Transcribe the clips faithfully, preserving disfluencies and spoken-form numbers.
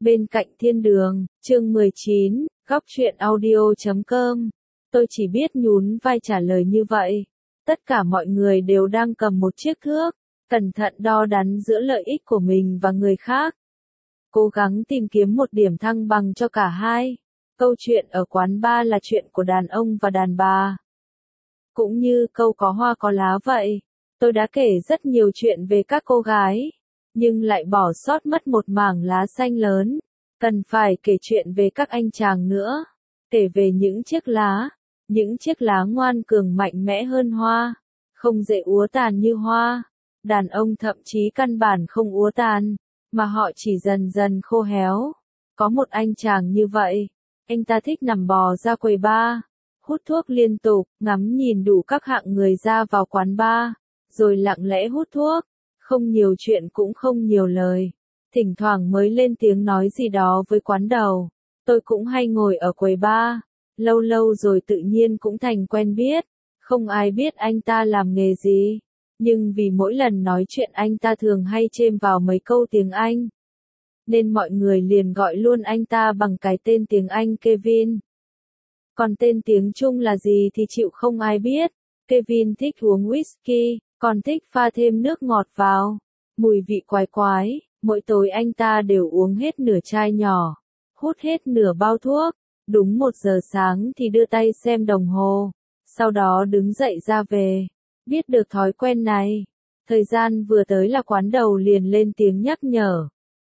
Bên cạnh thiên đường, chương mười chín, góc truyện audio chấm com. Tôi chỉ biết nhún vai trả lời như vậy. Tất cả mọi người đều đang cầm một chiếc thước, cẩn thận đo đắn giữa lợi ích của mình và người khác. Cố gắng tìm kiếm một điểm thăng bằng cho cả hai. Câu chuyện ở quán bar là chuyện của đàn ông và đàn bà. Cũng như câu có hoa có lá vậy. Tôi đã kể rất nhiều chuyện về các cô gái, nhưng lại bỏ sót mất một mảng lá xanh lớn. Cần phải kể chuyện về các anh chàng nữa. Kể về những chiếc lá, những chiếc lá ngoan cường mạnh mẽ hơn hoa, không dễ úa tàn như hoa. Đàn ông thậm chí căn bản không úa tàn, mà họ chỉ dần dần khô héo. Có một anh chàng như vậy, anh ta thích nằm bò ra quầy bar, hút thuốc liên tục, ngắm nhìn đủ các hạng người ra vào quán bar, rồi lặng lẽ hút thuốc, không nhiều chuyện cũng không nhiều lời. Thỉnh thoảng mới lên tiếng nói gì đó với quán đầu. Tôi cũng hay ngồi ở quầy bar, lâu lâu rồi tự nhiên cũng thành quen biết. Không ai biết anh ta làm nghề gì, nhưng vì mỗi lần nói chuyện anh ta thường hay chêm vào mấy câu tiếng Anh, nên mọi người liền gọi luôn anh ta bằng cái tên tiếng Anh Kevin. Còn tên tiếng Trung là gì thì chịu không ai biết. Kevin thích uống whisky, còn thích pha thêm nước ngọt vào. Mùi vị quái quái, mỗi tối anh ta đều uống hết nửa chai nhỏ, hút hết nửa bao thuốc. Đúng một giờ sáng thì đưa tay xem đồng hồ, sau đó đứng dậy ra về. Biết được thói quen này, thời gian vừa tới là quán đầu liền lên tiếng nhắc nhở.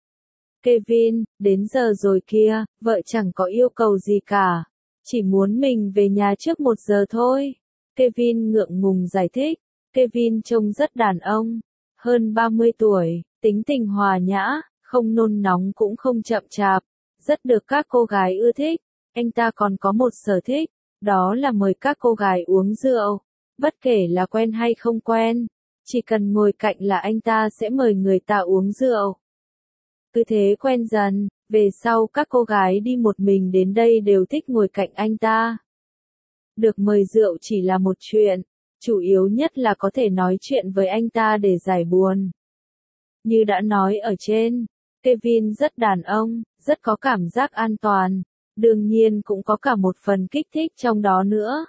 Kevin, đến giờ rồi kia, vợ chẳng có yêu cầu gì cả, chỉ muốn mình về nhà trước một giờ thôi. Kevin ngượng ngùng giải thích. Kevin trông rất đàn ông, hơn ba mươi tuổi, tính tình hòa nhã, không nôn nóng cũng không chậm chạp, rất được các cô gái ưa thích. Anh ta còn có một sở thích, đó là mời các cô gái uống rượu, bất kể là quen hay không quen, chỉ cần ngồi cạnh là anh ta sẽ mời người ta uống rượu. Cứ thế quen dần, về sau các cô gái đi một mình đến đây đều thích ngồi cạnh anh ta. Được mời rượu chỉ là một chuyện, chủ yếu nhất là có thể nói chuyện với anh ta để giải buồn. Như đã nói ở trên, Kevin rất đàn ông, rất có cảm giác an toàn, đương nhiên cũng có cả một phần kích thích trong đó nữa.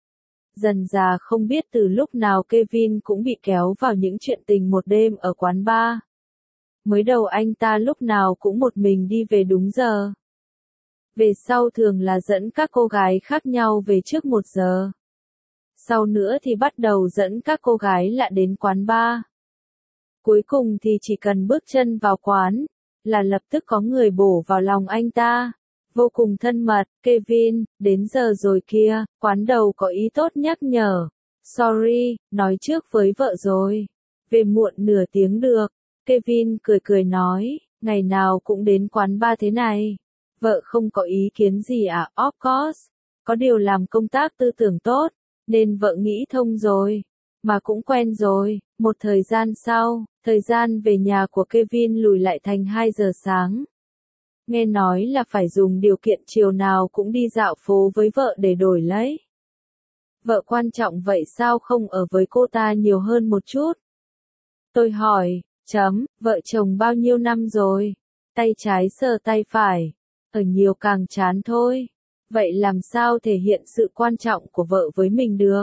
Dần dà không biết từ lúc nào Kevin cũng bị kéo vào những chuyện tình một đêm ở quán bar. Mới đầu anh ta lúc nào cũng một mình đi về đúng giờ. Về sau thường là dẫn các cô gái khác nhau về trước một giờ. Sau nữa thì bắt đầu dẫn các cô gái lạ đến quán bar. Cuối cùng thì chỉ cần bước chân vào quán, là lập tức có người bổ vào lòng anh ta. Vô cùng thân mật. Kevin, đến giờ rồi kia, quán đầu có ý tốt nhắc nhở. Sorry, nói trước với vợ rồi. Về muộn nửa tiếng được. Kevin cười cười nói, ngày nào cũng đến quán bar thế này. Vợ không có ý kiến gì à? Of course. Có điều làm công tác tư tưởng tốt, nên vợ nghĩ thông rồi. Mà cũng quen rồi. Một thời gian sau, thời gian về nhà của Kevin lùi lại thành hai giờ sáng. Nghe nói là phải dùng điều kiện chiều nào cũng đi dạo phố với vợ để đổi lấy. Vợ quan trọng vậy sao không ở với cô ta nhiều hơn một chút? Tôi hỏi, chấm, vợ chồng bao nhiêu năm rồi? Tay trái sờ tay phải, ở nhiều càng chán thôi. Vậy làm sao thể hiện sự quan trọng của vợ với mình được?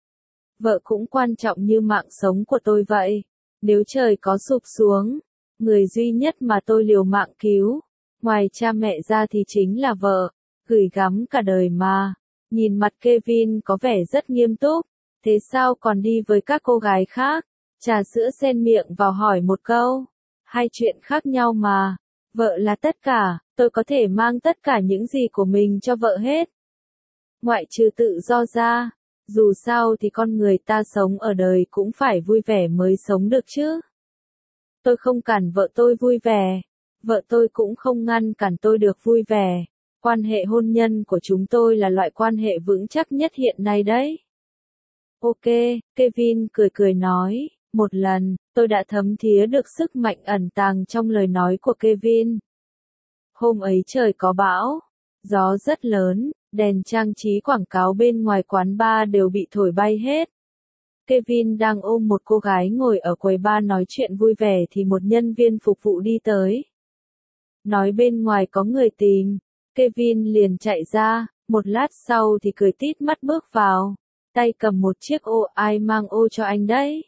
Vợ cũng quan trọng như mạng sống của tôi vậy. Nếu trời có sụp xuống, người duy nhất mà tôi liều mạng cứu, ngoài cha mẹ ra thì chính là vợ, gửi gắm cả đời mà. Nhìn mặt Kevin có vẻ rất nghiêm túc, thế sao còn đi với các cô gái khác? Trà sữa xen miệng vào hỏi một câu. Hai chuyện khác nhau mà. Vợ là tất cả, tôi có thể mang tất cả những gì của mình cho vợ hết. Ngoại trừ tự do ra, dù sao thì con người ta sống ở đời cũng phải vui vẻ mới sống được chứ. Tôi không cản vợ tôi vui vẻ. Vợ tôi cũng không ngăn cản tôi được vui vẻ. Quan hệ hôn nhân của chúng tôi là loại quan hệ vững chắc nhất hiện nay đấy. Ok, Kevin cười cười nói. Một lần, tôi đã thấm thía được sức mạnh ẩn tàng trong lời nói của Kevin. Hôm ấy trời có bão, gió rất lớn, đèn trang trí quảng cáo bên ngoài quán bar đều bị thổi bay hết. Kevin đang ôm một cô gái ngồi ở quầy bar nói chuyện vui vẻ thì một nhân viên phục vụ đi tới. nói bên ngoài có người tìm. Kevin liền chạy ra, một lát sau thì cười tít mắt bước vào, tay cầm một chiếc ô. Ai mang ô cho anh đấy?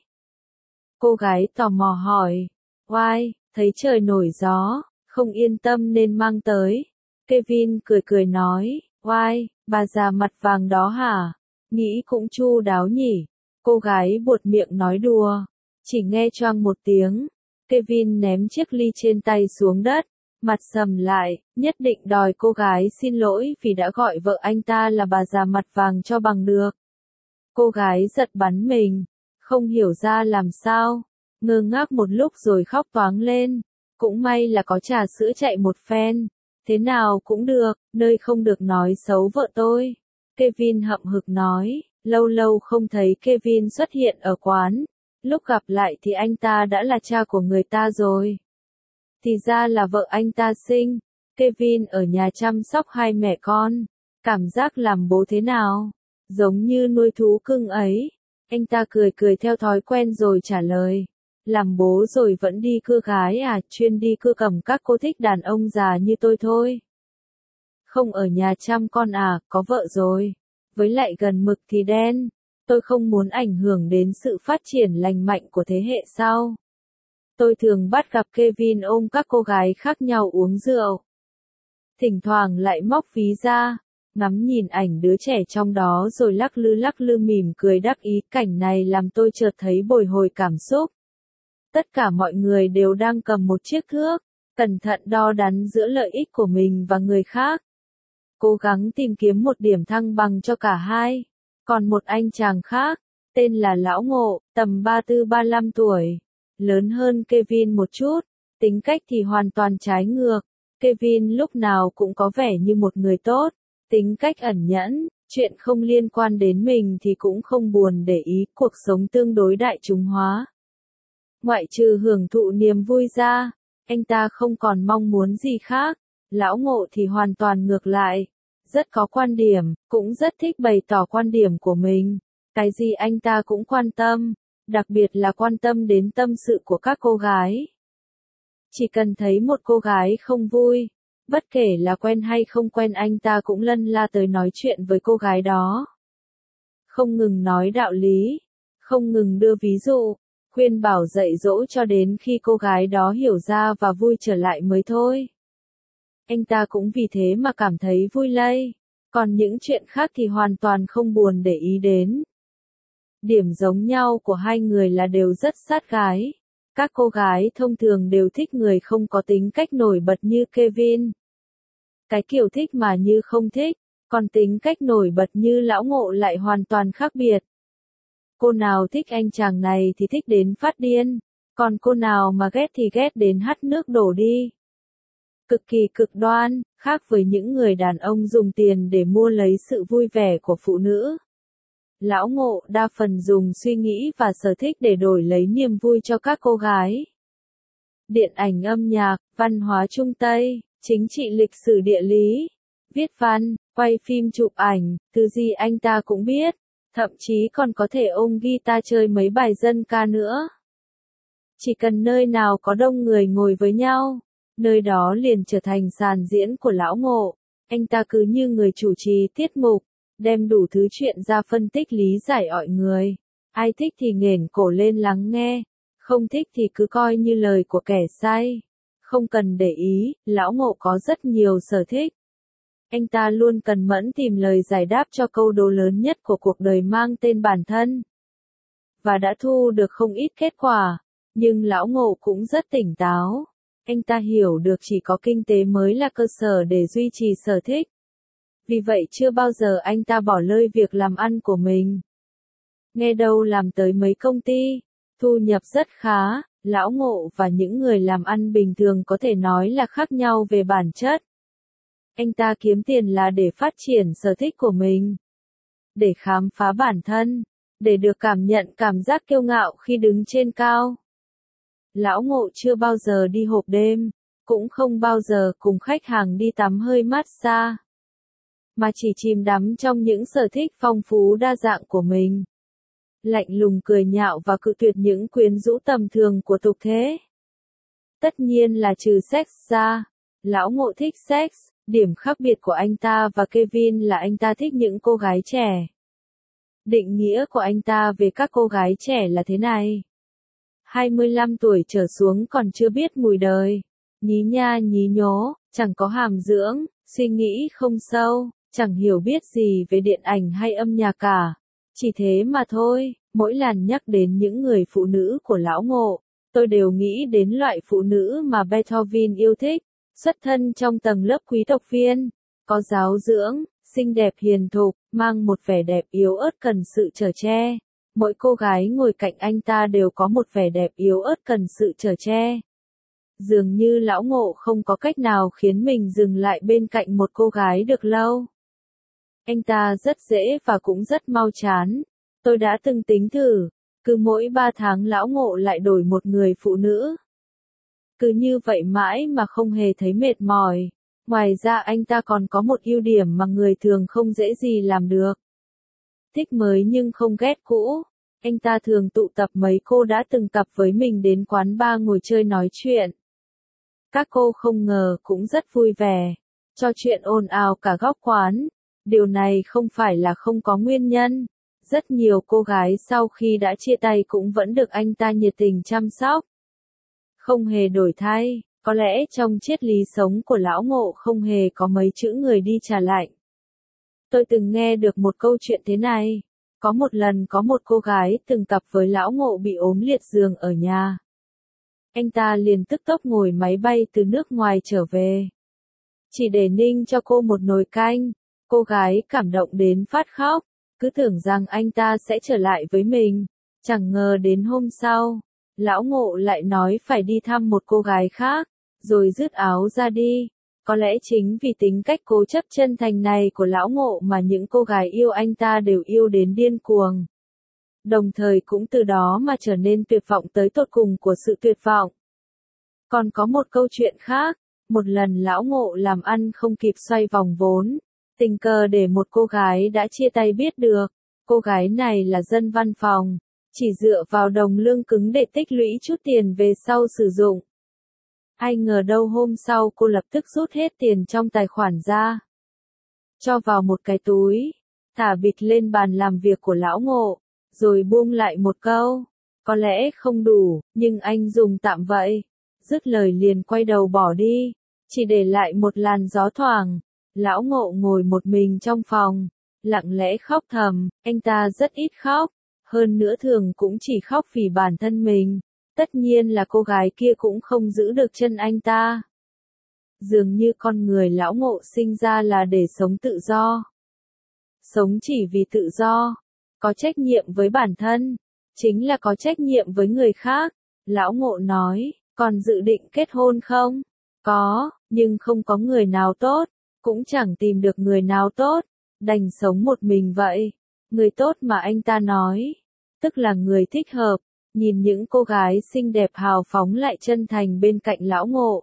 Cô gái tò mò hỏi. Oai, thấy trời nổi gió, không yên tâm nên mang tới. Kevin cười cười nói, oai, bà già mặt vàng đó hả? Nghĩ cũng chu đáo nhỉ. Cô gái buột miệng nói đùa, chỉ nghe choang một tiếng. Kevin ném chiếc ly trên tay xuống đất, mặt sầm lại, nhất định đòi cô gái xin lỗi vì đã gọi vợ anh ta là bà già mặt vàng cho bằng được. Cô gái giật bắn mình, không hiểu ra làm sao, ngơ ngác một lúc rồi khóc toáng lên. Cũng may là có trà sữa chạy một phen, thế nào cũng được, nơi không được nói xấu vợ tôi. Kevin hậm hực nói, lâu lâu không thấy Kevin xuất hiện ở quán, lúc gặp lại thì anh ta đã là cha của người ta rồi. Thì ra là vợ anh ta sinh. Kevin ở nhà chăm sóc hai mẹ con, cảm giác làm bố thế nào? Giống như nuôi thú cưng ấy. Anh ta cười cười theo thói quen rồi trả lời. Làm bố rồi vẫn đi cưa gái à, chuyên đi cưa cầm các cô thích đàn ông già như tôi thôi. Không ở nhà chăm con à, có vợ rồi. Với lại gần mực thì đen. Tôi không muốn ảnh hưởng đến sự phát triển lành mạnh của thế hệ sau. Tôi thường bắt gặp Kevin ôm các cô gái khác nhau uống rượu. Thỉnh thoảng lại móc ví ra, ngắm nhìn ảnh đứa trẻ trong đó rồi lắc lư lắc lư mỉm cười đắc ý. Cảnh này làm tôi chợt thấy bồi hồi cảm xúc. Tất cả mọi người đều đang cầm một chiếc thước, cẩn thận đo đắn giữa lợi ích của mình và người khác. Cố gắng tìm kiếm một điểm thăng bằng cho cả hai. Còn một anh chàng khác, tên là Lão Ngộ, tầm ba mươi tư ba mươi lăm tuổi, lớn hơn Kevin một chút, tính cách thì hoàn toàn trái ngược. Kevin lúc nào cũng có vẻ như một người tốt, tính cách ẩn nhẫn, chuyện không liên quan đến mình thì cũng không buồn để ý, cuộc sống tương đối đại chúng hóa. Ngoại trừ hưởng thụ niềm vui ra, anh ta không còn mong muốn gì khác. Lão Ngộ thì hoàn toàn ngược lại, rất có quan điểm, cũng rất thích bày tỏ quan điểm của mình. Cái gì anh ta cũng quan tâm, đặc biệt là quan tâm đến tâm sự của các cô gái. Chỉ cần thấy một cô gái không vui, bất kể là quen hay không quen anh ta cũng lân la tới nói chuyện với cô gái đó. Không ngừng nói đạo lý, không ngừng đưa ví dụ, khuyên bảo dạy dỗ cho đến khi cô gái đó hiểu ra và vui trở lại mới thôi. Anh ta cũng vì thế mà cảm thấy vui lây, còn những chuyện khác thì hoàn toàn không buồn để ý đến. Điểm giống nhau của hai người là đều rất sát gái. Các cô gái thông thường đều thích người không có tính cách nổi bật như Kevin. Cái kiểu thích mà như không thích, còn tính cách nổi bật như Lão Ngộ lại hoàn toàn khác biệt. Cô nào thích anh chàng này thì thích đến phát điên, còn cô nào mà ghét thì ghét đến hắt nước đổ đi. Cực kỳ cực đoan, khác với những người đàn ông dùng tiền để mua lấy sự vui vẻ của phụ nữ. Lão Ngộ đa phần dùng suy nghĩ và sở thích để đổi lấy niềm vui cho các cô gái. Điện ảnh, âm nhạc, văn hóa Trung Tây, chính trị, lịch sử, địa lý, viết văn, quay phim, chụp ảnh, thứ gì anh ta cũng biết, thậm chí còn có thể ôm guitar chơi mấy bài dân ca nữa. Chỉ cần nơi nào có đông người ngồi với nhau, nơi đó liền trở thành sàn diễn của Lão Ngộ. Anh ta cứ như người chủ trì tiết mục, đem đủ thứ chuyện ra phân tích lý giải ọi người. Ai thích thì nghển cổ lên lắng nghe, không thích thì cứ coi như lời của kẻ say. Không cần để ý, Lão Ngộ có rất nhiều sở thích. Anh ta luôn cần mẫn tìm lời giải đáp cho câu đố lớn nhất của cuộc đời mang tên bản thân. Và đã thu được không ít kết quả, nhưng Lão Ngộ cũng rất tỉnh táo. Anh ta hiểu được chỉ có kinh tế mới là cơ sở để duy trì sở thích. Vì vậy chưa bao giờ anh ta bỏ lơi việc làm ăn của mình. Nghe đâu làm tới mấy công ty, thu nhập rất khá. Lão Ngộ và những người làm ăn bình thường có thể nói là khác nhau về bản chất. Anh ta kiếm tiền là để phát triển sở thích của mình, để khám phá bản thân, để được cảm nhận cảm giác kiêu ngạo khi đứng trên cao. Lão Ngộ chưa bao giờ đi hộp đêm, cũng không bao giờ cùng khách hàng đi tắm hơi massage, mà chỉ chìm đắm trong những sở thích phong phú đa dạng của mình. Lạnh lùng cười nhạo và cự tuyệt những quyến rũ tầm thường của tục thế. Tất nhiên là trừ sex ra, Lão Ngộ thích sex, điểm khác biệt của anh ta và Kevin là anh ta thích những cô gái trẻ. Định nghĩa của anh ta về các cô gái trẻ là thế này. hai mươi lăm tuổi trở xuống còn chưa biết mùi đời. Nhí nha nhí nhố, chẳng có hàm dưỡng, suy nghĩ không sâu, chẳng hiểu biết gì về điện ảnh hay âm nhạc cả. Chỉ thế mà thôi, mỗi lần nhắc đến những người phụ nữ của Lão Ngộ, tôi đều nghĩ đến loại phụ nữ mà Beethoven yêu thích, xuất thân trong tầng lớp quý tộc viên, có giáo dưỡng, xinh đẹp hiền thục, mang một vẻ đẹp yếu ớt cần sự chở che. Mỗi cô gái ngồi cạnh anh ta đều có một vẻ đẹp yếu ớt cần sự chở che. Dường như Lão Ngộ không có cách nào khiến mình dừng lại bên cạnh một cô gái được lâu. Anh ta rất dễ và cũng rất mau chán. Tôi đã từng tính thử, cứ mỗi ba tháng Lão Ngộ lại đổi một người phụ nữ. Cứ như vậy mãi mà không hề thấy mệt mỏi. Ngoài ra anh ta còn có một ưu điểm mà người thường không dễ gì làm được. Thích mới nhưng không ghét cũ. Anh ta thường tụ tập mấy cô đã từng cặp với mình đến quán bar ngồi chơi nói chuyện. Các cô không ngờ cũng rất vui vẻ, trò chuyện ồn ào cả góc quán. Điều này không phải là không có nguyên nhân. Rất nhiều cô gái sau khi đã chia tay cũng vẫn được anh ta nhiệt tình chăm sóc. Không hề đổi thay, có lẽ trong triết lý sống của Lão Ngộ không hề có mấy chữ người đi trả lạnh. Tôi từng nghe được một câu chuyện thế này. Có một lần có một cô gái từng cặp với Lão Ngộ bị ốm liệt giường ở nhà. Anh ta liền tức tốc ngồi máy bay từ nước ngoài trở về. Chỉ để ninh cho cô một nồi canh, cô gái cảm động đến phát khóc, cứ tưởng rằng anh ta sẽ trở lại với mình. Chẳng ngờ đến hôm sau, Lão Ngộ lại nói phải đi thăm một cô gái khác, rồi dứt áo ra đi. Có lẽ chính vì tính cách cố chấp chân thành này của Lão Ngộ mà những cô gái yêu anh ta đều yêu đến điên cuồng. Đồng thời cũng từ đó mà trở nên tuyệt vọng tới tột cùng của sự tuyệt vọng. Còn có một câu chuyện khác, một lần Lão Ngộ làm ăn không kịp xoay vòng vốn, tình cờ để một cô gái đã chia tay biết được. Cô gái này là dân văn phòng, chỉ dựa vào đồng lương cứng để tích lũy chút tiền về sau sử dụng. Ai ngờ đâu hôm sau cô lập tức rút hết tiền trong tài khoản ra, cho vào một cái túi, thả bịch lên bàn làm việc của Lão Ngộ, rồi buông lại một câu, có lẽ không đủ, nhưng anh dùng tạm vậy. Dứt lời liền quay đầu bỏ đi, chỉ để lại một làn gió thoảng. Lão Ngộ ngồi một mình trong phòng, lặng lẽ khóc thầm. Anh ta rất ít khóc, hơn nữa thường cũng chỉ khóc vì bản thân mình. Tất nhiên là cô gái kia cũng không giữ được chân anh ta. Dường như con người Lão Ngộ sinh ra là để sống tự do. Sống chỉ vì tự do, có trách nhiệm với bản thân, chính là có trách nhiệm với người khác. Lão Ngộ nói, còn dự định kết hôn không? Có, nhưng không có người nào tốt, cũng chẳng tìm được người nào tốt, đành sống một mình vậy. Người tốt mà anh ta nói, tức là người thích hợp. Nhìn những cô gái xinh đẹp hào phóng lại chân thành bên cạnh Lão Ngộ,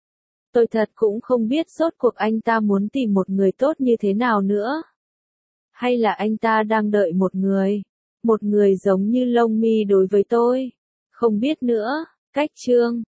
tôi thật cũng không biết rốt cuộc anh ta muốn tìm một người tốt như thế nào nữa. Hay là anh ta đang đợi một người, một người giống như lông mi đối với tôi. Không biết nữa. Cách chương